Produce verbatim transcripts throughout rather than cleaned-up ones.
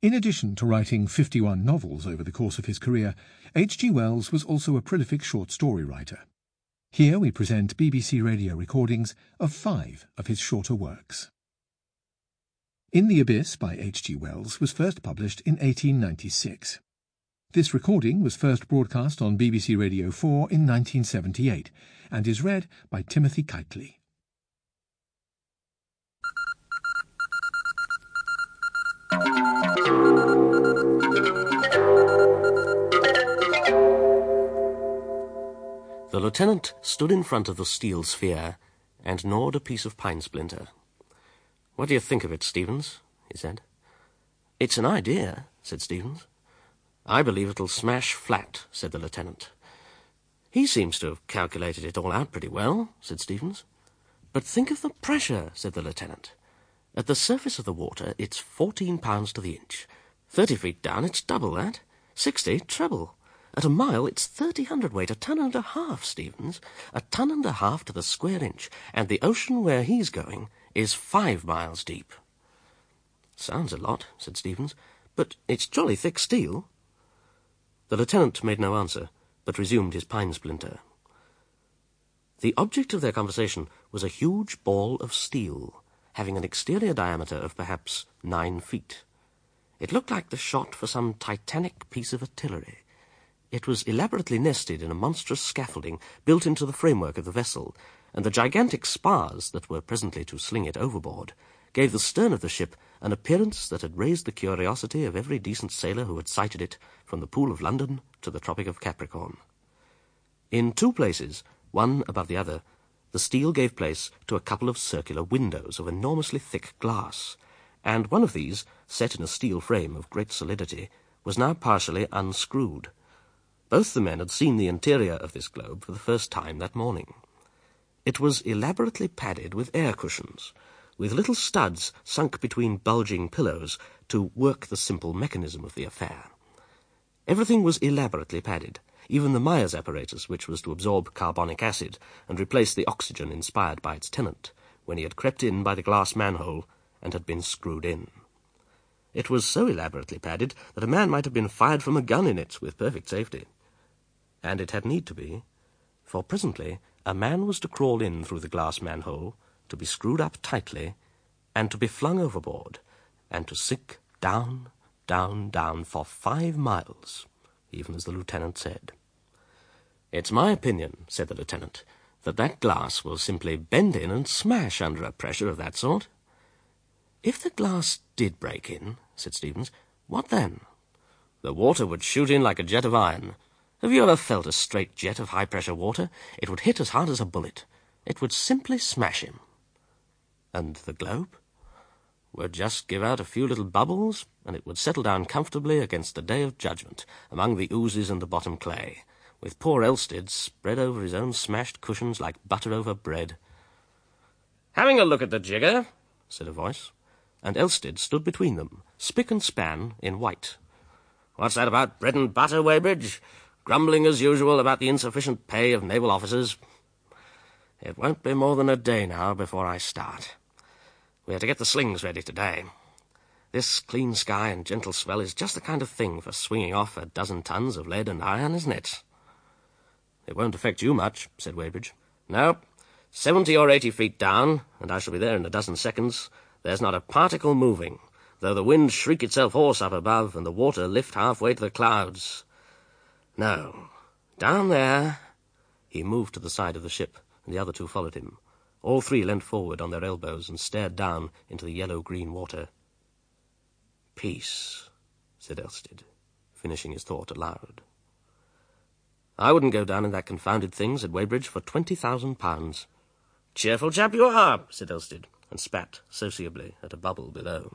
In addition to writing fifty-one novels over the course of his career, H G Wells was also a prolific short story writer. Here we present B B C radio recordings of five of his shorter works. In the Abyss by H G Wells was first published in eighteen ninety-six. This recording was first broadcast on B B C Radio four in nineteen seventy-eight and is read by Timothy Kitely. The lieutenant stood in front of the steel sphere and gnawed a piece of pine splinter. "What do you think of it, Stevens?" he said. "It's an idea," said Stevens. "I believe it'll smash flat," said the lieutenant. "He seems to have calculated it all out pretty well," said Stevens. "But think of the pressure," said the lieutenant. "At the surface of the water, it's fourteen pounds to the inch. Thirty feet down, it's double that. Sixty, treble. At a mile, it's thirty hundredweight, a ton and a half, Stevens. A ton and a half to the square inch, and the ocean where he's going is five miles deep." "Sounds a lot," said Stevens, "but it's jolly thick steel." The lieutenant made no answer, but resumed his pine splinter. The object of their conversation was a huge ball of steel, having an exterior diameter of perhaps nine feet. It looked like the shot for some titanic piece of artillery. It was elaborately nested in a monstrous scaffolding built into the framework of the vessel, and the gigantic spars that were presently to sling it overboard gave the stern of the ship an appearance that had raised the curiosity of every decent sailor who had sighted it from the Pool of London to the Tropic of Capricorn. In two places, one above the other, the steel gave place to a couple of circular windows of enormously thick glass, and one of these, set in a steel frame of great solidity, was now partially unscrewed. Both the men had seen the interior of this globe for the first time that morning. It was elaborately padded with air cushions, with little studs sunk between bulging pillows to work the simple mechanism of the affair. Everything was elaborately padded, even the Myers apparatus, which was to absorb carbonic acid and replace the oxygen inspired by its tenant, when he had crept in by the glass manhole and had been screwed in. It was so elaborately padded that a man might have been fired from a gun in it with perfect safety. And it had need to be, for presently a man was to crawl in through the glass manhole, to be screwed up tightly, and to be flung overboard, and to sink down, down, down for five miles, even as the lieutenant said. "It's my opinion," said the lieutenant, "that that glass will simply bend in and smash under a pressure of that sort." "If the glass did break in," said Stevens, "what then?" "The water would shoot in like a jet of iron. Have you ever felt a straight jet of high-pressure water? It would hit as hard as a bullet. It would simply smash him." "And the globe?" "Would just give out a few little bubbles, and it would settle down comfortably against the day of judgment, among the oozes and the bottom clay, with poor Elstead spread over his own smashed cushions like butter over bread." "Having a look at the jigger?" said a voice, and Elstead stood between them, spick and span in white. "What's that about bread and butter, Weybridge? Grumbling as usual about the insufficient pay of naval officers? It won't be more than a day now before I start. We are to get the slings ready today. This clean sky and gentle swell is just the kind of thing for swinging off a dozen tons of lead and iron, isn't it?" "It won't affect you much," said Weybridge. "No. Seventy or eighty feet down, and I shall be there in a dozen seconds, there's not a particle moving, though the wind shriek itself hoarse up above and the water lift halfway to the clouds. No, down there—" He moved to the side of the ship, and the other two followed him. All three leant forward on their elbows and stared down into the yellow-green water. "Peace," said Elstead, finishing his thought aloud. "I wouldn't go down in that confounded thing," said Weybridge, "for twenty thousand pounds." "Cheerful chap you are," said Elstead, and spat sociably at a bubble below.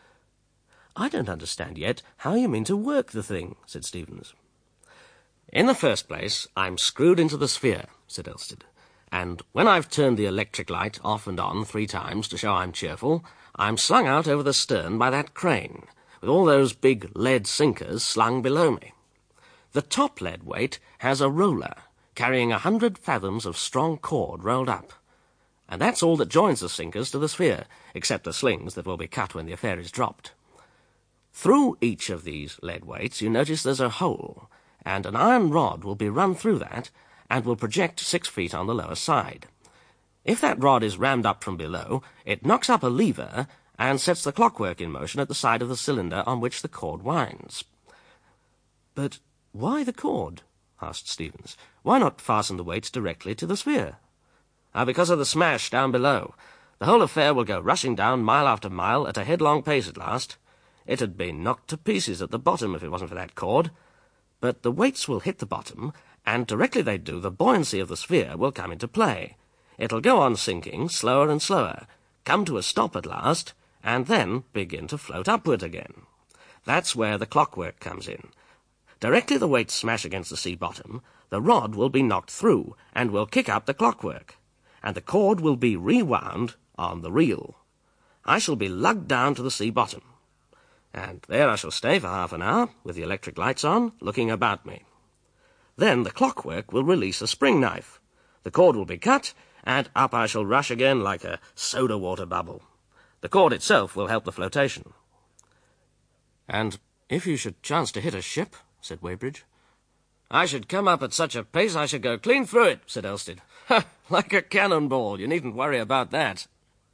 "I don't understand yet how you mean to work the thing," said Stevens. "In the first place, I'm screwed into the sphere," said Elstead, "and when I've turned the electric light off and on three times to show I'm cheerful, I'm slung out over the stern by that crane, with all those big lead sinkers slung below me. The top lead weight has a roller, carrying a hundred fathoms of strong cord rolled up, and that's all that joins the sinkers to the sphere, except the slings that will be cut when the affair is dropped. Through each of these lead weights, you notice there's a hole, and an iron rod will be run through that and will project six feet on the lower side. If that rod is rammed up from below, it knocks up a lever and sets the clockwork in motion at the side of the cylinder on which the cord winds. But why the cord? Asked Stevens. Why not fasten the weights directly to the sphere? Ah, because of the smash down below. The whole affair will go rushing down mile after mile at a headlong pace at last. It had been knocked to pieces at the bottom if it wasn't for that cord. But the weights will hit the bottom, and directly they do, the buoyancy of the sphere will come into play. It'll go on sinking, slower and slower, come to a stop at last, and then begin to float upward again. That's where the clockwork comes in. Directly the weights smash against the sea bottom, the rod will be knocked through and will kick up the clockwork, and the cord will be rewound on the reel. I shall be lugged down to the sea bottom, and there I shall stay for half an hour, with the electric lights on, looking about me. Then the clockwork will release a spring knife. The cord will be cut, and up I shall rush again like a soda water bubble. The cord itself will help the flotation. And if you should chance to hit a ship, said Weybridge. I should come up at such a pace I should go clean through it, said Elstead. Ha! Like a cannonball. You needn't worry about that.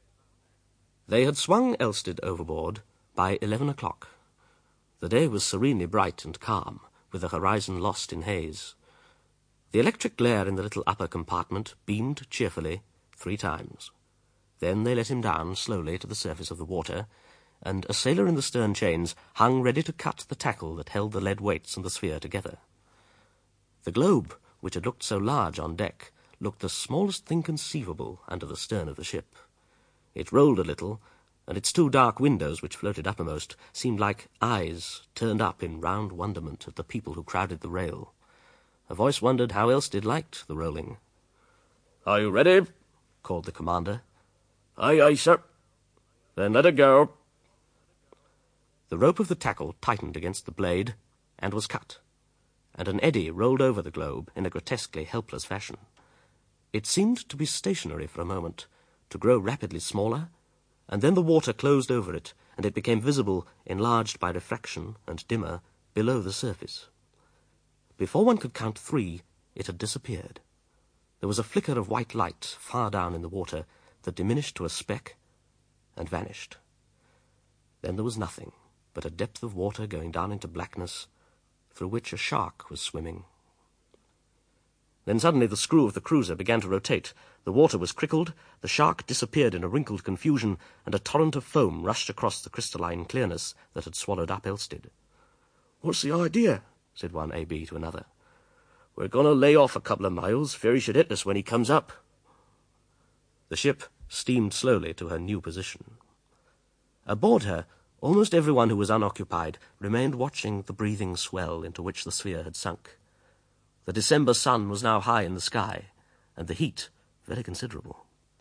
They had swung Elstead overboard by eleven o'clock. The day was serenely bright and calm, with the horizon lost in haze. The electric glare in the little upper compartment beamed cheerfully three times. Then they let him down slowly to the surface of the water, and a sailor in the stern chains hung ready to cut the tackle that held the lead weights and the sphere together. The globe, which had looked so large on deck, looked the smallest thing conceivable under the stern of the ship. It rolled a little, and its two dark windows, which floated uppermost, seemed like eyes turned up in round wonderment at the people who crowded the rail. A voice wondered how Elstead liked the rolling. "Are you ready?" called the commander. "Aye, aye, sir." "Then let her go." The rope of the tackle tightened against the blade and was cut, and an eddy rolled over the globe in a grotesquely helpless fashion. It seemed to be stationary for a moment, to grow rapidly smaller, and then the water closed over it, and it became visible, enlarged by refraction and dimmer, below the surface. Before one could count three, it had disappeared. There was a flicker of white light far down in the water that diminished to a speck and vanished. Then there was nothing but a depth of water going down into blackness, through which a shark was swimming. Then suddenly the screw of the cruiser began to rotate. The water was crickled, the shark disappeared in a wrinkled confusion, and a torrent of foam rushed across the crystalline clearness that had swallowed up Elstead. "What's the idea?" said one A B to another. "We're going to lay off a couple of miles, fear he should hit us when he comes up." The ship steamed slowly to her new position. Aboard her, almost everyone who was unoccupied remained watching the breathing swell into which the sphere had sunk. The December sun was now high in the sky, and the heat very considerable.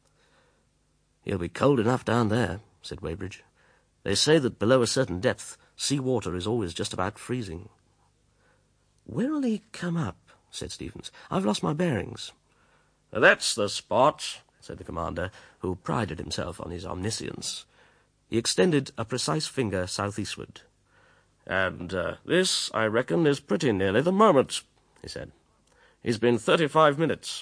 "He'll be cold enough down there," said Weybridge. "They say that below a certain depth, sea water is always just about freezing." "Where'll he come up?" said Stevens. "I've lost my bearings." "That's the spot," said the commander, who prided himself on his omniscience. He extended a precise finger southeastward. "And uh, this, I reckon, is pretty nearly the moment," he said. "He's been thirty-five minutes."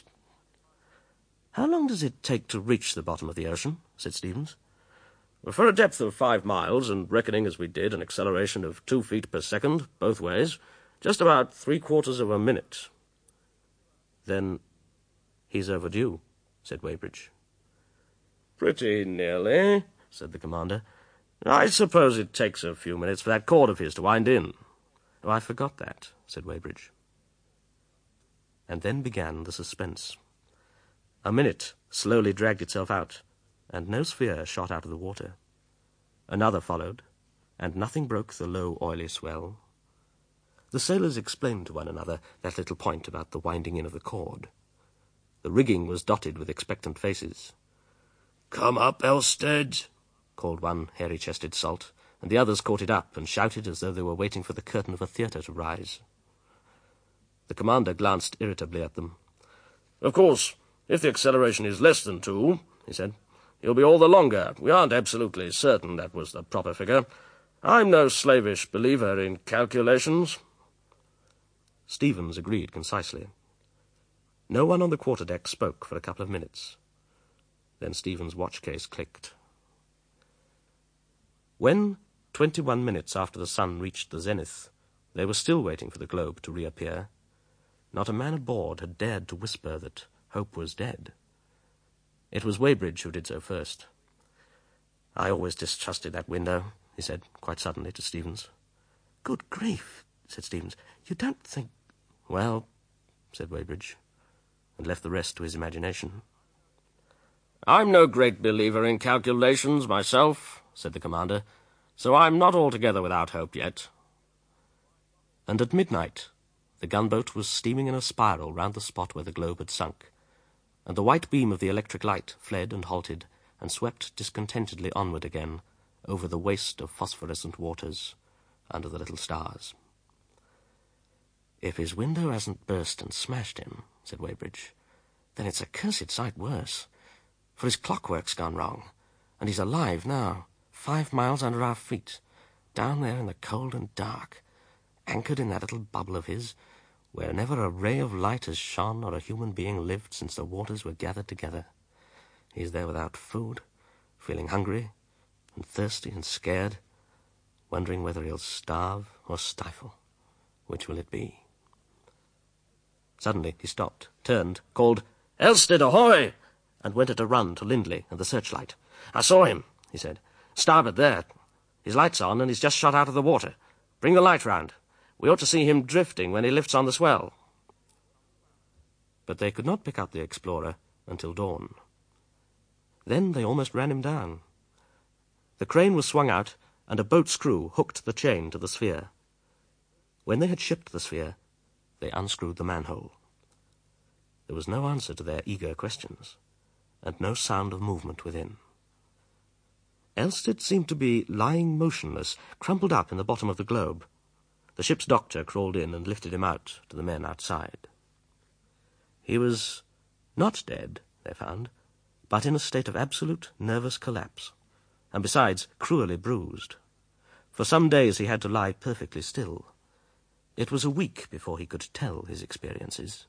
"How long does it take to reach the bottom of the ocean?" said Stevens. "For a depth of five miles, and reckoning as we did an acceleration of two feet per second, both ways, just about three-quarters of a minute." "Then he's overdue," said Weybridge. "Pretty nearly," said the commander. "I suppose it takes a few minutes for that cord of his to wind in." "Oh, I forgot that," said Weybridge. And then began the suspense. A minute slowly dragged itself out, and no sphere shot out of the water. Another followed, and nothing broke the low, oily swell. The sailors explained to one another that little point about the winding in of the cord. The rigging was dotted with expectant faces. "Come up, Elstead," called one hairy-chested salt, and the others caught it up and shouted as though they were waiting for the curtain of a theatre to rise. The commander glanced irritably at them. "Of course, if the acceleration is less than two," he said, "he'll be all the longer. We aren't absolutely certain that was the proper figure. I'm no slavish believer in calculations. Stevens agreed concisely. No one on the quarterdeck spoke for a couple of minutes. Then Stevens' watch case clicked. When, twenty-one minutes after the sun reached the zenith, they were still waiting for the globe to reappear, not a man aboard had dared to whisper that hope was dead. It was Weybridge who did so first. "I always distrusted that window," he said quite suddenly to Stevens. "Good grief," said Stevens. "You don't think—" "Well," said Weybridge, and left the rest to his imagination. "I'm no great believer in calculations myself," said the commander, "so I'm not altogether without hope yet." And at midnight the gunboat was steaming in a spiral round the spot where the globe had sunk, and the white beam of the electric light fled and halted and swept discontentedly onward again over the waste of phosphorescent waters under the little stars. "If his window hasn't burst and smashed him," said Weybridge, "then it's a cursed sight worse, for his clockwork's gone wrong, and he's alive now, five miles under our feet, down there in the cold and dark, anchored in that little bubble of his, where never a ray of light has shone or a human being lived since the waters were gathered together. He's there without food, feeling hungry and thirsty and scared, wondering whether he'll starve or stifle. Which will it be?" Suddenly he stopped, turned, called, "Elstead, ahoy!" and went at a run to Lindley and the searchlight. "I saw him," he said. "Starboard there. His light's on and he's just shot out of the water. Bring the light round. We ought to see him drifting when he lifts on the swell." But they could not pick up the explorer until dawn. Then they almost ran him down. The crane was swung out, and a boat screw hooked the chain to the sphere. When they had shipped the sphere, they unscrewed the manhole. There was no answer to their eager questions, and no sound of movement within. Elstead seemed to be lying motionless, crumpled up in the bottom of the globe. The ship's doctor crawled in and lifted him out to the men outside. He was not dead, they found, but in a state of absolute nervous collapse, and besides cruelly bruised. For some days he had to lie perfectly still. It was a week before he could tell his experiences.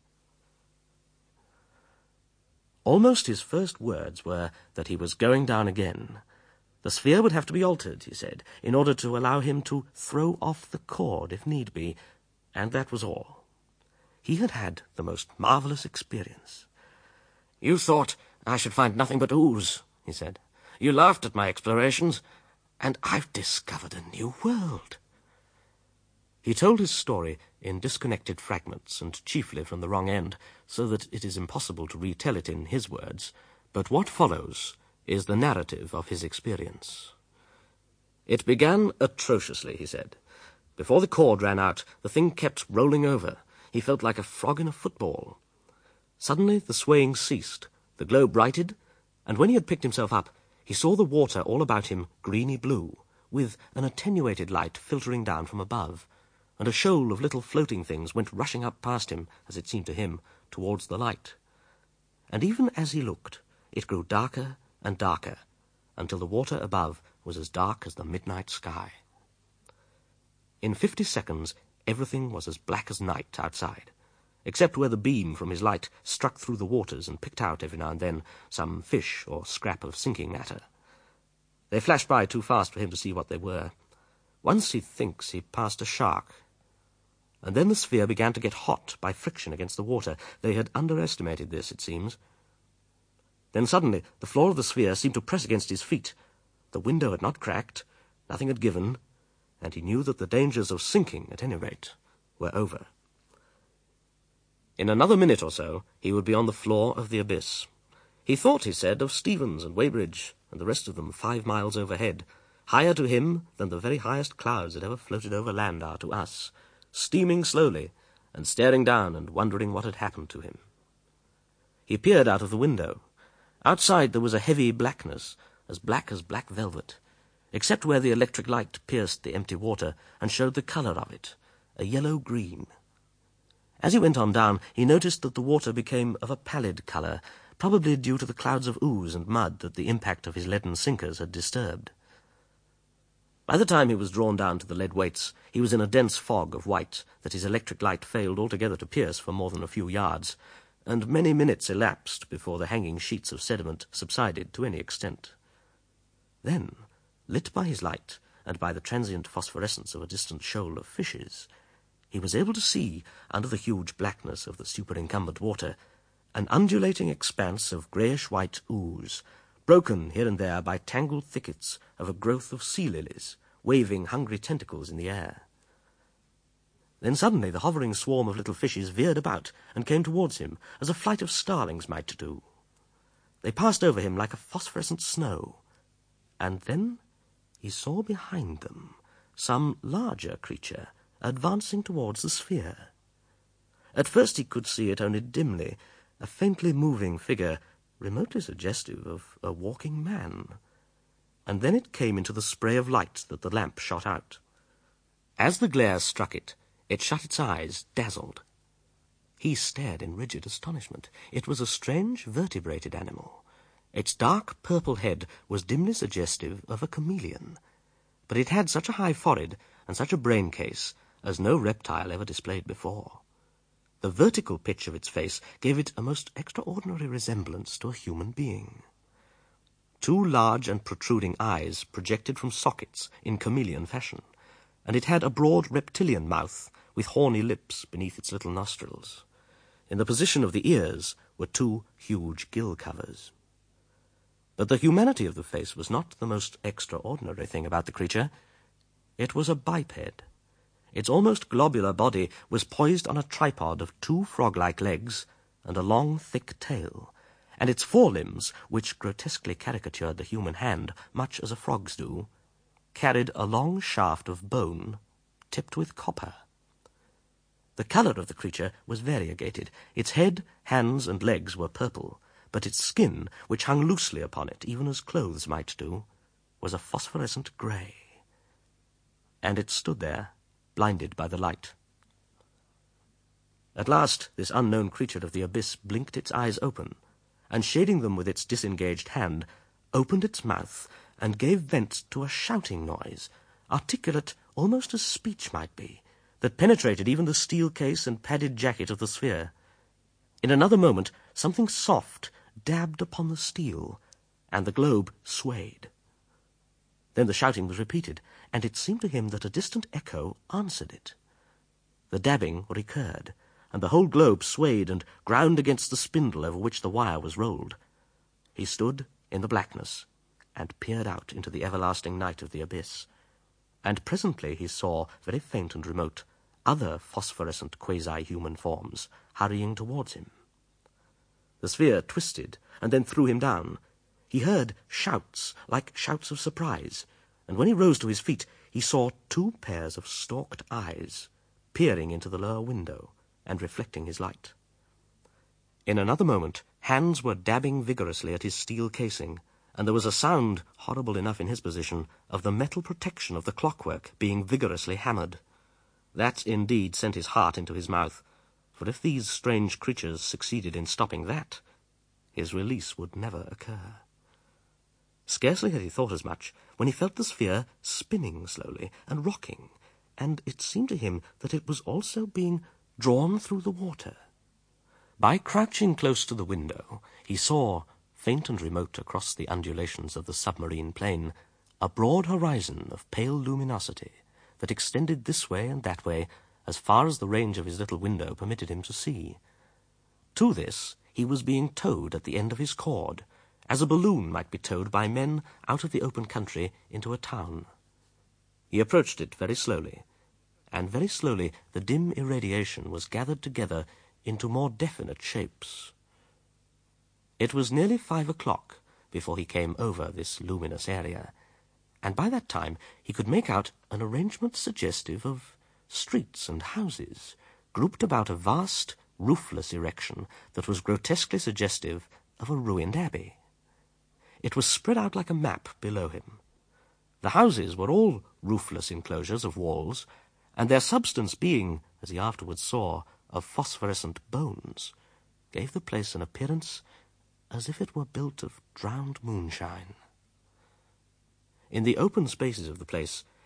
Almost his first words were that he was going down again. The sphere would have to be altered, he said, in order to allow him to throw off the cord if need be, and that was all. He had had the most marvellous experience. "You thought I should find nothing but ooze," he said. "You laughed at my explorations, and I've discovered a new world." He told his story in disconnected fragments, and chiefly from the wrong end, so that it is impossible to retell it in his words, but what follows is the narrative of his experience. "It began atrociously," he said. "Before the cord ran out, the thing kept rolling over. He felt like a frog in a football. Suddenly the swaying ceased, the globe righted, and when he had picked himself up, he saw the water all about him greeny blue, with an attenuated light filtering down from above, and a shoal of little floating things went rushing up past him, as it seemed to him, towards the light. And even as he looked, it grew darker and darker, until the water above was as dark as the midnight sky. In fifty seconds, everything was as black as night outside, except where the beam from his light struck through the waters and picked out every now and then some fish or scrap of sinking matter. They flashed by too fast for him to see what they were. Once he thinks he passed a shark. And then the sphere began to get hot by friction against the water. They had underestimated this, it seems. Then suddenly the floor of the sphere seemed to press against his feet. The window had not cracked, nothing had given, and he knew that the dangers of sinking, at any rate, were over. In another minute or so he would be on the floor of the abyss. He thought, he said, of Stevens and Weybridge and the rest of them five miles overhead, higher to him than the very highest clouds that ever floated over land are to us, steaming slowly and staring down and wondering what had happened to him. He peered out of the window. Outside there was a heavy blackness, as black as black velvet, except where the electric light pierced the empty water and showed the colour of it, a yellow-green. As he went on down, he noticed that the water became of a pallid colour, probably due to the clouds of ooze and mud that the impact of his leaden sinkers had disturbed. By the time he was drawn down to the lead weights, he was in a dense fog of white that his electric light failed altogether to pierce for more than a few yards, and many minutes elapsed before the hanging sheets of sediment subsided to any extent. Then, lit by his light and by the transient phosphorescence of a distant shoal of fishes, he was able to see, under the huge blackness of the superincumbent water, an undulating expanse of greyish-white ooze, broken here and there by tangled thickets of a growth of sea lilies, waving hungry tentacles in the air. Then suddenly the hovering swarm of little fishes veered about and came towards him, as a flight of starlings might do. They passed over him like a phosphorescent snow, and then he saw behind them some larger creature advancing towards the sphere. At first he could see it only dimly, a faintly moving figure, remotely suggestive of a walking man. And then it came into the spray of light that the lamp shot out. As the glare struck it, it shut its eyes, dazzled. He stared in rigid astonishment. It was a strange vertebrated animal. Its dark purple head was dimly suggestive of a chameleon, but it had such a high forehead and such a brain case as no reptile ever displayed before. The vertical pitch of its face gave it a most extraordinary resemblance to a human being. Two large and protruding eyes projected from sockets in chameleon fashion, and it had a broad reptilian mouth with horny lips beneath its little nostrils. In the position of the ears were two huge gill covers. But the humanity of the face was not the most extraordinary thing about the creature. It was a biped. Its almost globular body was poised on a tripod of two frog-like legs and a long, thick tail, and its forelimbs, which grotesquely caricatured the human hand, much as a frog's do, carried a long shaft of bone tipped with copper. The colour of the creature was variegated. Its head, hands, and legs were purple, but its skin, which hung loosely upon it, even as clothes might do, was a phosphorescent grey. And it stood there, blinded by the light. At last, this unknown creature of the abyss blinked its eyes open, and shading them with its disengaged hand, opened its mouth and gave vent to a shouting noise, articulate almost as speech might be, that penetrated even the steel case and padded jacket of the sphere. In another moment, something soft dabbed upon the steel, and the globe swayed. Then the shouting was repeated, and it seemed to him that a distant echo answered it. The dabbing recurred, and the whole globe swayed and ground against the spindle over which the wire was rolled. He stood in the blackness and peered out into the everlasting night of the abyss, and presently he saw, very faint and remote, other phosphorescent quasi-human forms hurrying towards him. The sphere twisted and then threw him down. He heard shouts, like shouts of surprise, and when he rose to his feet, he saw two pairs of stalked eyes peering into the lower window and reflecting his light. In another moment, hands were dabbing vigorously at his steel casing, and there was a sound, horrible enough in his position, of the metal protection of the clockwork being vigorously hammered. That indeed sent his heart into his mouth, for if these strange creatures succeeded in stopping that, his release would never occur. Scarcely had he thought as much when he felt the sphere spinning slowly and rocking, and it seemed to him that it was also being drawn through the water. By crouching close to the window, he saw, faint and remote across the undulations of the submarine plain, a broad horizon of pale luminosity that extended this way and that way as far as the range of his little window permitted him to see. To this he was being towed at the end of his cord, as a balloon might be towed by men out of the open country into a town. He approached it very slowly, and very slowly the dim irradiation was gathered together into more definite shapes. It was nearly five o'clock before he came over this luminous area, and by that time he could make out an arrangement suggestive of streets and houses, grouped about a vast, roofless erection that was grotesquely suggestive of a ruined abbey. It was spread out like a map below him. The houses were all roofless enclosures of walls, and their substance being, as he afterwards saw, of phosphorescent bones, gave the place an appearance as if it were built of drowned moonshine. In the open spaces of the place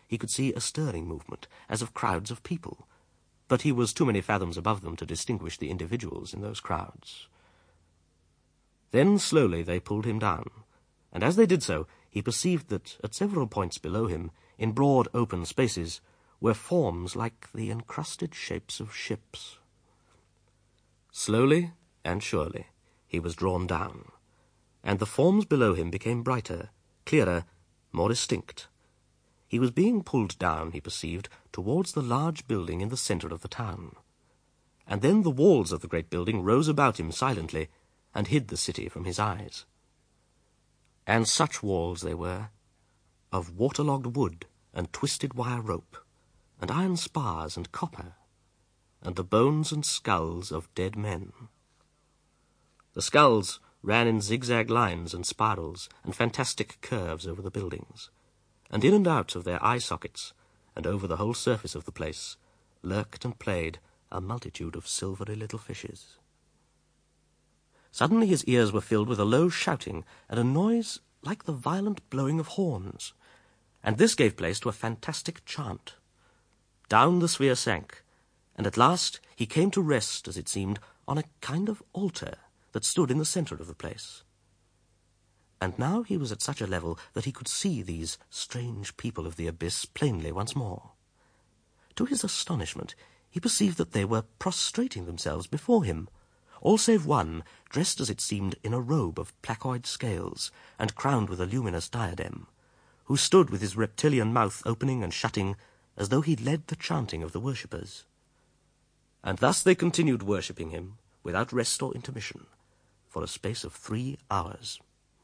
he could see a stirring movement, as of crowds of people, but he was too many fathoms above them to distinguish the individuals in those crowds. Then slowly they pulled him down, and as they did so, he perceived that at several points below him, in broad open spaces, were forms like the encrusted shapes of ships. Slowly and surely he was drawn down, and the forms below him became brighter, clearer, more distinct. He was being pulled down, he perceived, towards the large building in the centre of the town. And then the walls of the great building rose about him silently, and hid the city from his eyes. And such walls they were, of waterlogged wood and twisted wire rope, and iron spars and copper, and the bones and skulls of dead men. The skulls ran in zigzag lines and spirals and fantastic curves over the buildings, and in and out of their eye sockets, and over the whole surface of the place, lurked and played a multitude of silvery little fishes. Suddenly his ears were filled with a low shouting and a noise like the violent blowing of horns, and this gave place to a fantastic chant. Down the sphere sank, and at last he came to rest, as it seemed, on a kind of altar that stood in the centre of the place. And now he was at such a level that he could see these strange people of the abyss plainly once more. To his astonishment, he perceived that they were prostrating themselves before him, all save one, dressed as it seemed in a robe of placoid scales, and crowned with a luminous diadem, who stood with his reptilian mouth opening and shutting, as though he led the chanting of the worshippers. And thus they continued worshipping him, without rest or intermission, for a space of three hours.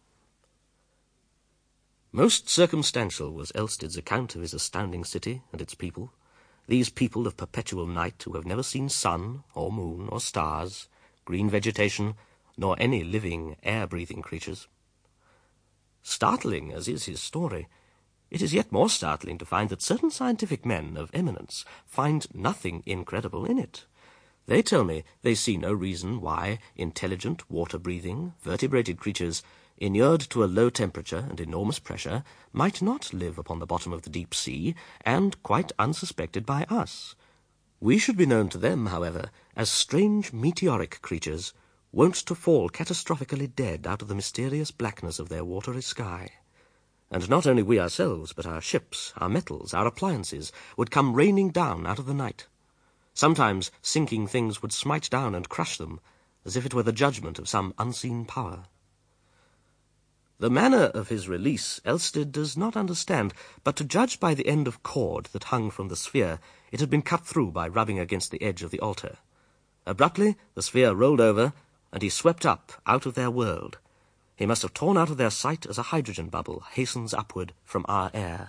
Most circumstantial was Elsted's account of his astounding city and its people, these people of perpetual night who have never seen sun or moon or stars, green vegetation, nor any living, air-breathing creatures. Startling as is his story, it is yet more startling to find that certain scientific men of eminence find nothing incredible in it. They tell me they see no reason why intelligent, water-breathing, vertebrated creatures, inured to a low temperature and enormous pressure, might not live upon the bottom of the deep sea, and quite unsuspected by us. We should be known to them, however, as strange meteoric creatures, wont to fall catastrophically dead out of the mysterious blackness of their watery sky. And not only we ourselves, but our ships, our metals, our appliances, would come raining down out of the night. Sometimes sinking things would smite down and crush them, as if it were the judgment of some unseen power. The manner of his release Elsted does not understand, but to judge by the end of cord that hung from the sphere, it had been cut through by rubbing against the edge of the altar. Abruptly, the sphere rolled over, and he swept up out of their world. He must have torn out of their sight as a hydrogen bubble hastens upward from our air.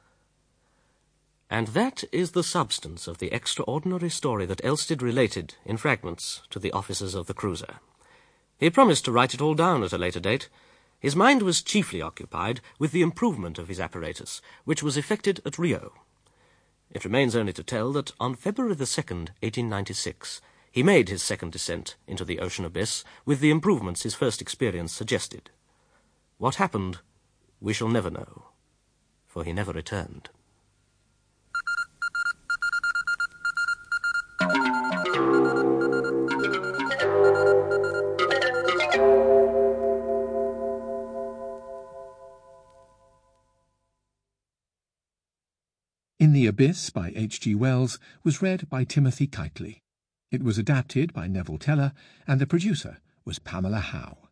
And that is the substance of the extraordinary story that Elsted related in fragments to the officers of the cruiser. He promised to write it all down at a later date. His mind was chiefly occupied with the improvement of his apparatus, which was effected at Rio. It remains only to tell that on February the second, eighteen ninety-six, he made his second descent into the ocean abyss with the improvements his first experience suggested. What happened, we shall never know, for he never returned. In the Abyss by H G Wells was read by Timothy Kitely. It was adapted by Neville Teller, and the producer was Pamela Howe.